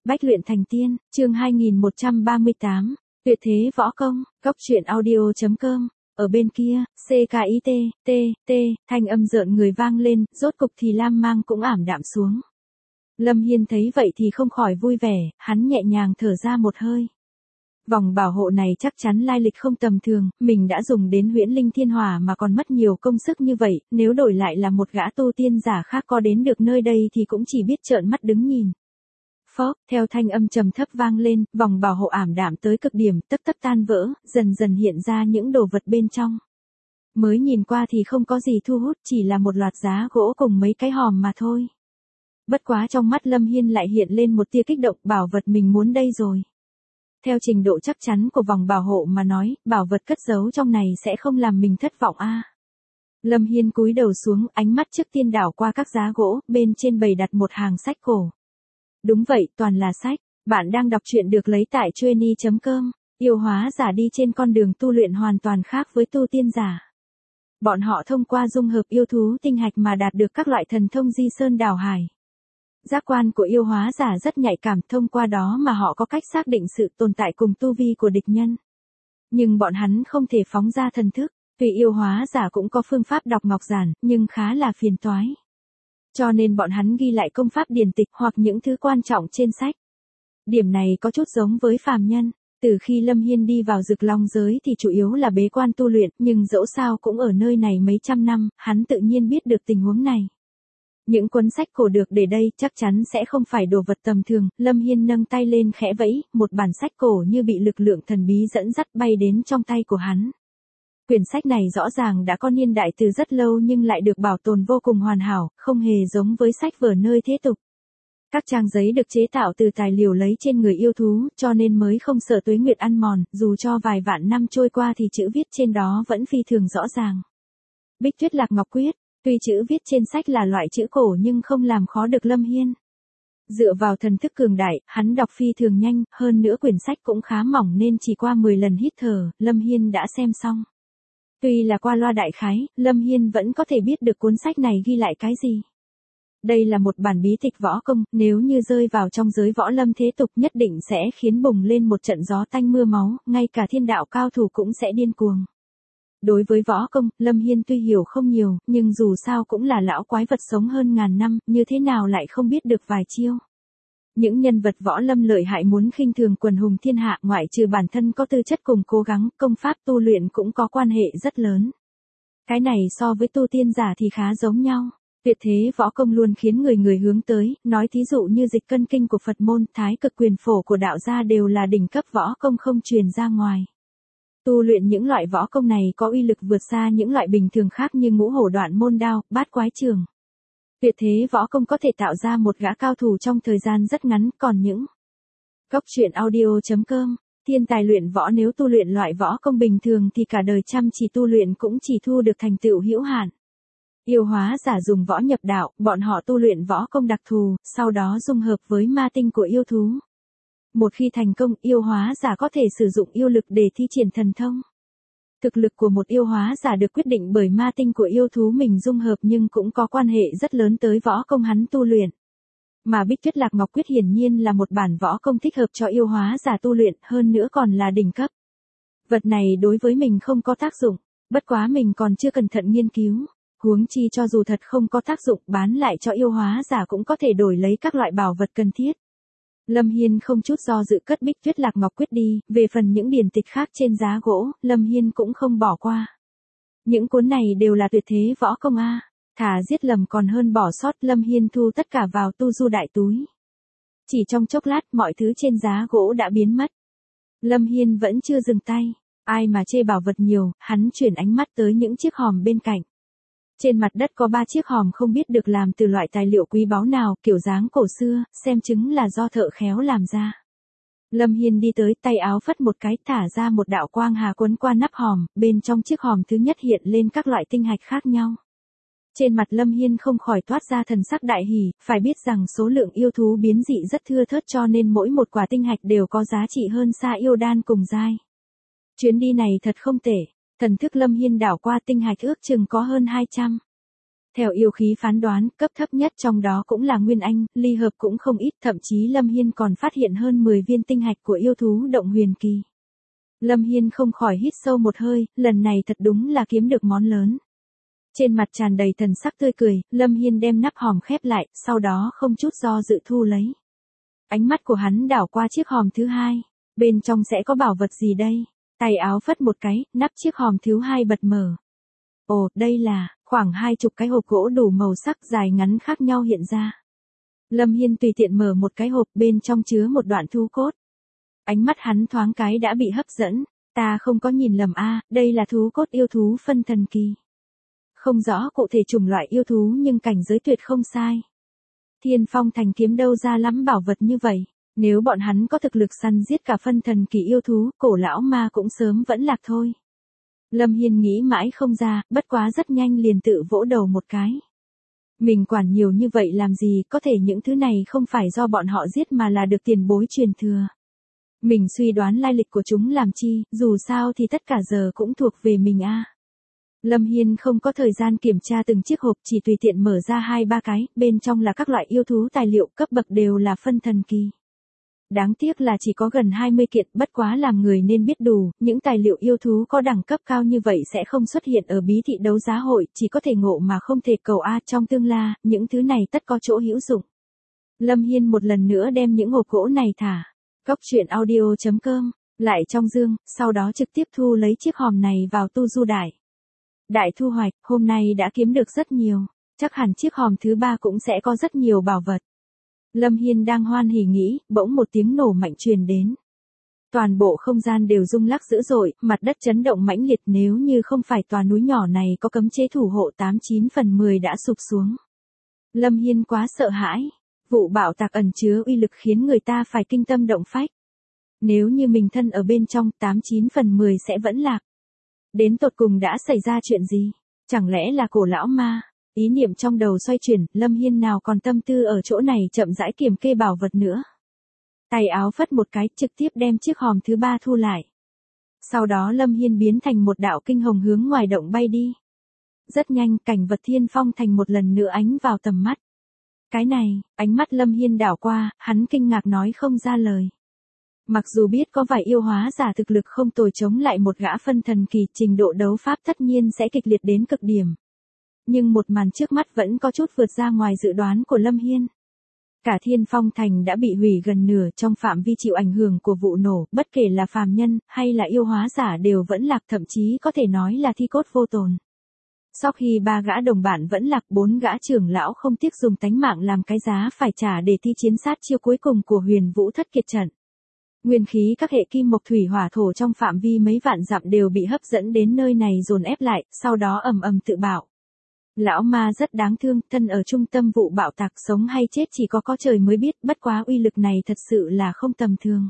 Bách luyện thành tiên, chương 2138, tuyệt thế võ công, góc truyện audio.com. Ở bên kia, CKIT, thanh âm rợn người vang lên, rốt cục thì lam mang cũng ảm đạm xuống. Lâm Hiên thấy vậy thì không khỏi vui vẻ, hắn nhẹ nhàng thở ra một hơi. Vòng bảo hộ này chắc chắn lai lịch không tầm thường, mình đã dùng đến huyễn linh thiên hỏa mà còn mất nhiều công sức như vậy, nếu đổi lại là một gã tu tiên giả khác có đến được nơi đây thì cũng chỉ biết trợn mắt đứng nhìn. Phốc, theo thanh âm trầm thấp vang lên, vòng bảo hộ ảm đạm tới cực điểm, tấp tấp tan vỡ, dần dần hiện ra những đồ vật bên trong. Mới nhìn qua thì không có gì thu hút, chỉ là một loạt giá gỗ cùng mấy cái hòm mà thôi. Bất quá trong mắt Lâm Hiên lại hiện lên một tia kích động, bảo vật mình muốn đây rồi. Theo trình độ chắc chắn của vòng bảo hộ mà nói, bảo vật cất giấu trong này sẽ không làm mình thất vọng a. Lâm Hiên cúi đầu xuống, ánh mắt trước tiên đảo qua các giá gỗ, bên trên bày đặt một hàng sách cổ. Đúng vậy, toàn là sách. Bạn đang đọc truyện được lấy tại Chueny.com. Yêu hóa giả đi trên con đường tu luyện hoàn toàn khác với tu tiên giả. Bọn họ thông qua dung hợp yêu thú tinh hạch mà đạt được các loại thần thông di sơn đảo hải. Giác quan của yêu hóa giả rất nhạy cảm, thông qua đó mà họ có cách xác định sự tồn tại cùng tu vi của địch nhân. Nhưng bọn hắn không thể phóng ra thần thức, vì yêu hóa giả cũng có phương pháp đọc ngọc giản, nhưng khá là phiền toái. Cho nên bọn hắn ghi lại công pháp điển tịch hoặc những thứ quan trọng trên sách. Điểm này có chút giống với phàm nhân. Từ khi Lâm Hiên đi vào Dực Long giới thì chủ yếu là bế quan tu luyện, nhưng dẫu sao cũng ở nơi này mấy trăm năm, hắn tự nhiên biết được tình huống này. Những cuốn sách cổ được để đây chắc chắn sẽ không phải đồ vật tầm thường. Lâm Hiên nâng tay lên khẽ vẫy, một bản sách cổ như bị lực lượng thần bí dẫn dắt bay đến trong tay của hắn. Quyển sách này rõ ràng đã có niên đại từ rất lâu nhưng lại được bảo tồn vô cùng hoàn hảo, không hề giống với sách vở nơi thế tục. Các trang giấy được chế tạo từ tài liệu lấy trên người yêu thú, cho nên mới không sợ tuế nguyệt ăn mòn, dù cho vài vạn năm trôi qua thì chữ viết trên đó vẫn phi thường rõ ràng. Bích Tuyết Lạc Ngọc Quyết, tuy chữ viết trên sách là loại chữ cổ nhưng không làm khó được Lâm Hiên. Dựa vào thần thức cường đại, hắn đọc phi thường nhanh, hơn nữa quyển sách cũng khá mỏng nên chỉ qua 10 lần hít thở, Lâm Hiên đã xem xong. Tuy là qua loa đại khái, Lâm Hiên vẫn có thể biết được cuốn sách này ghi lại cái gì. Đây là một bản bí tịch võ công, nếu như rơi vào trong giới võ lâm thế tục nhất định sẽ khiến bùng lên một trận gió tanh mưa máu, ngay cả thiên đạo cao thủ cũng sẽ điên cuồng. Đối với võ công, Lâm Hiên tuy hiểu không nhiều, nhưng dù sao cũng là lão quái vật sống hơn ngàn năm, như thế nào lại không biết được vài chiêu. Những nhân vật võ lâm lợi hại muốn khinh thường quần hùng thiên hạ, ngoại trừ bản thân có tư chất cùng cố gắng, công pháp tu luyện cũng có quan hệ rất lớn. Cái này so với tu tiên giả thì khá giống nhau. Tuyệt thế võ công luôn khiến người hướng tới, nói thí dụ như dịch cân kinh của Phật môn, thái cực quyền phổ của đạo gia đều là đỉnh cấp võ công không truyền ra ngoài. Tu luyện những loại võ công này có uy lực vượt xa những loại bình thường khác như ngũ hổ đoạn môn đao, bát quái trường. Tuyệt thế võ công có thể tạo ra một gã cao thủ trong thời gian rất ngắn, còn những góc truyện audio.com, thiên tài luyện võ nếu tu luyện loại võ công bình thường thì cả đời chăm chỉ tu luyện cũng chỉ thu được thành tựu hữu hạn. Yêu hóa giả dùng võ nhập đạo, bọn họ tu luyện võ công đặc thù, sau đó dung hợp với ma tinh của yêu thú. Một khi thành công, yêu hóa giả có thể sử dụng yêu lực để thi triển thần thông. Thực lực của một yêu hóa giả được quyết định bởi ma tinh của yêu thú mình dung hợp nhưng cũng có quan hệ rất lớn tới võ công hắn tu luyện. Mà Bích Tuyết Lạc Ngọc Quyết hiển nhiên là một bản võ công thích hợp cho yêu hóa giả tu luyện, hơn nữa còn là đỉnh cấp. Vật này đối với mình không có tác dụng, bất quá mình còn chưa cẩn thận nghiên cứu. Huống chi cho dù thật không có tác dụng, bán lại cho yêu hóa giả cũng có thể đổi lấy các loại bảo vật cần thiết. Lâm Hiên không chút do dự cất Bích Tuyết Lạc Ngọc Quyết đi, về phần những điển tịch khác trên giá gỗ, Lâm Hiên cũng không bỏ qua. Những cuốn này đều là tuyệt thế võ công a, thà giết lầm còn hơn bỏ sót. Lâm Hiên thu tất cả vào tu du đại túi. Chỉ trong chốc lát mọi thứ trên giá gỗ đã biến mất. Lâm Hiên vẫn chưa dừng tay, ai mà chê bảo vật nhiều, hắn chuyển ánh mắt tới những chiếc hòm bên cạnh. Trên mặt đất có 3 chiếc hòm không biết được làm từ loại tài liệu quý báu nào, kiểu dáng cổ xưa, xem chứng là do thợ khéo làm ra. Lâm Hiên đi tới, tay áo phất một cái, thả ra một đạo quang hà quấn qua nắp hòm, bên trong chiếc hòm thứ nhất hiện lên các loại tinh hạch khác nhau. Trên mặt Lâm Hiên không khỏi toát ra thần sắc đại hỉ, phải biết rằng số lượng yêu thú biến dị rất thưa thớt cho nên mỗi một quả tinh hạch đều có giá trị hơn xa yêu đan cùng giai. Chuyến đi này thật không tệ. Thần thức Lâm Hiên đảo qua tinh hạch ước chừng có hơn 200. Theo yêu khí phán đoán, cấp thấp nhất trong đó cũng là Nguyên Anh, ly hợp cũng không ít, thậm chí Lâm Hiên còn phát hiện hơn 10 viên tinh hạch của yêu thú động huyền kỳ. Lâm Hiên không khỏi hít sâu một hơi, lần này thật đúng là kiếm được món lớn. Trên mặt tràn đầy thần sắc tươi cười, Lâm Hiên đem nắp hòm khép lại, sau đó không chút do dự thu lấy. Ánh mắt của hắn đảo qua chiếc hòm thứ hai, bên trong sẽ có bảo vật gì đây? Tay áo phất một cái, nắp chiếc hòm thứ hai bật mở. Ồ, đây là khoảng 20 cái hộp gỗ đủ màu sắc dài ngắn khác nhau hiện ra. Lâm Hiên tùy tiện mở một cái hộp, bên trong chứa một đoạn thú cốt. Ánh mắt hắn thoáng cái đã bị hấp dẫn, ta không có nhìn lầm a, đây là thú cốt yêu thú phân thần kỳ. Không rõ cụ thể chủng loại yêu thú nhưng cảnh giới tuyệt không sai. Thiên Phong Thành kiếm đâu ra lắm bảo vật như vậy, nếu bọn hắn có thực lực săn giết cả phân thần kỳ yêu thú, cổ lão ma cũng sớm vẫn lạc thôi. Lâm Hiên nghĩ mãi không ra, bất quá rất nhanh liền tự vỗ đầu một cái. Mình quản nhiều như vậy làm gì, có thể những thứ này không phải do bọn họ giết mà là được tiền bối truyền thừa. Mình suy đoán lai lịch của chúng làm chi, dù sao thì tất cả giờ cũng thuộc về mình a. Lâm Hiên không có thời gian kiểm tra từng chiếc hộp, chỉ tùy tiện mở ra 2-3 cái, bên trong là các loại yêu thú tài liệu cấp bậc đều là phân thần kỳ. Đáng tiếc là chỉ có gần 20 kiện, bất quá làm người nên biết đủ, những tài liệu yêu thú có đẳng cấp cao như vậy sẽ không xuất hiện ở bí thị đấu giá hội, chỉ có thể ngộ mà không thể cầu a, trong tương lai, những thứ này tất có chỗ hữu dụng. Lâm Hiên một lần nữa đem những hộp gỗ này thả Cốc truyện audio.com lại trong dương, sau đó trực tiếp thu lấy chiếc hòm này vào tu du đại. Đại thu hoạch, hôm nay đã kiếm được rất nhiều, chắc hẳn chiếc hòm thứ 3 cũng sẽ có rất nhiều bảo vật. Lâm Hiên đang hoan hỉ nghĩ, bỗng một tiếng nổ mạnh truyền đến. Toàn bộ không gian đều rung lắc dữ dội, mặt đất chấn động mãnh liệt, nếu như không phải tòa núi nhỏ này có cấm chế thủ hộ 89 phần 10 đã sụp xuống. Lâm Hiên quá sợ hãi, vụ bạo tạc ẩn chứa uy lực khiến người ta phải kinh tâm động phách. Nếu như mình thân ở bên trong, 89 phần 10 sẽ vẫn lạc. Đến tột cùng đã xảy ra chuyện gì? Chẳng lẽ là cổ lão ma? Ý niệm trong đầu xoay chuyển, Lâm Hiên nào còn tâm tư ở chỗ này chậm rãi kiểm kê bảo vật nữa. Tay áo phất một cái, trực tiếp đem chiếc hòm thứ 3 thu lại. Sau đó Lâm Hiên biến thành một đạo kinh hồng hướng ngoài động bay đi. Rất nhanh, cảnh vật Thiên Phong Thành một lần nữa ánh vào tầm mắt. Cái này, ánh mắt Lâm Hiên đảo qua, hắn kinh ngạc nói không ra lời. Mặc dù biết có vài yêu hóa giả thực lực không tồi chống lại một gã phân thần kỳ, trình độ đấu pháp tất nhiên sẽ kịch liệt đến cực điểm. Nhưng một màn trước mắt vẫn có chút vượt ra ngoài dự đoán của Lâm Hiên. Cả Thiên Phong Thành đã bị hủy gần nửa, trong phạm vi chịu ảnh hưởng của vụ nổ, bất kể là phàm nhân, hay là yêu hóa giả đều vẫn lạc, thậm chí có thể nói là thi cốt vô tồn. Sau khi 3 gã đồng bạn vẫn lạc, 4 gã trưởng lão không tiếc dùng tánh mạng làm cái giá phải trả để thi chiến sát chiêu cuối cùng của Huyền Vũ Thất Kiệt trận. Nguyên khí các hệ kim mộc thủy hỏa thổ trong phạm vi mấy vạn dặm đều bị hấp dẫn đến nơi này dồn ép lại, sau đó ầm ầm tự bạo. Lão ma rất đáng thương, thân ở trung tâm vụ bạo tạc, sống hay chết chỉ có trời mới biết, bất quá uy lực này thật sự là không tầm thường.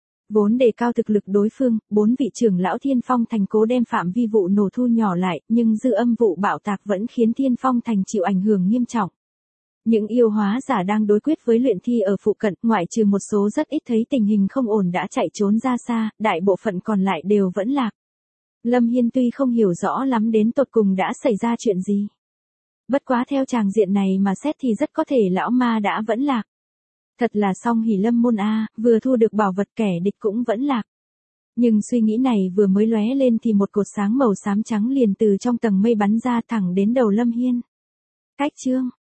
Vốn đề cao thực lực đối phương, 4 vị trưởng lão Thiên Phong Thành cố đem phạm vi vụ nổ thu nhỏ lại, nhưng dư âm vụ bạo tạc vẫn khiến Thiên Phong Thành chịu ảnh hưởng nghiêm trọng. Những yêu hóa giả đang đối quyết với luyện thi ở phụ cận, ngoại trừ một số rất ít thấy tình hình không ổn đã chạy trốn ra xa, đại bộ phận còn lại đều vẫn lạc. Lâm Hiên tuy không hiểu rõ lắm đến tột cùng đã xảy ra chuyện gì. Bất quá theo tràng diện này mà xét thì rất có thể lão ma đã vẫn lạc. Thật là song hỉ lâm môn a, vừa thu được bảo vật kẻ địch cũng vẫn lạc. Nhưng suy nghĩ này vừa mới lóe lên thì một cột sáng màu xám trắng liền từ trong tầng mây bắn ra thẳng đến đầu Lâm Hiên. Cách chương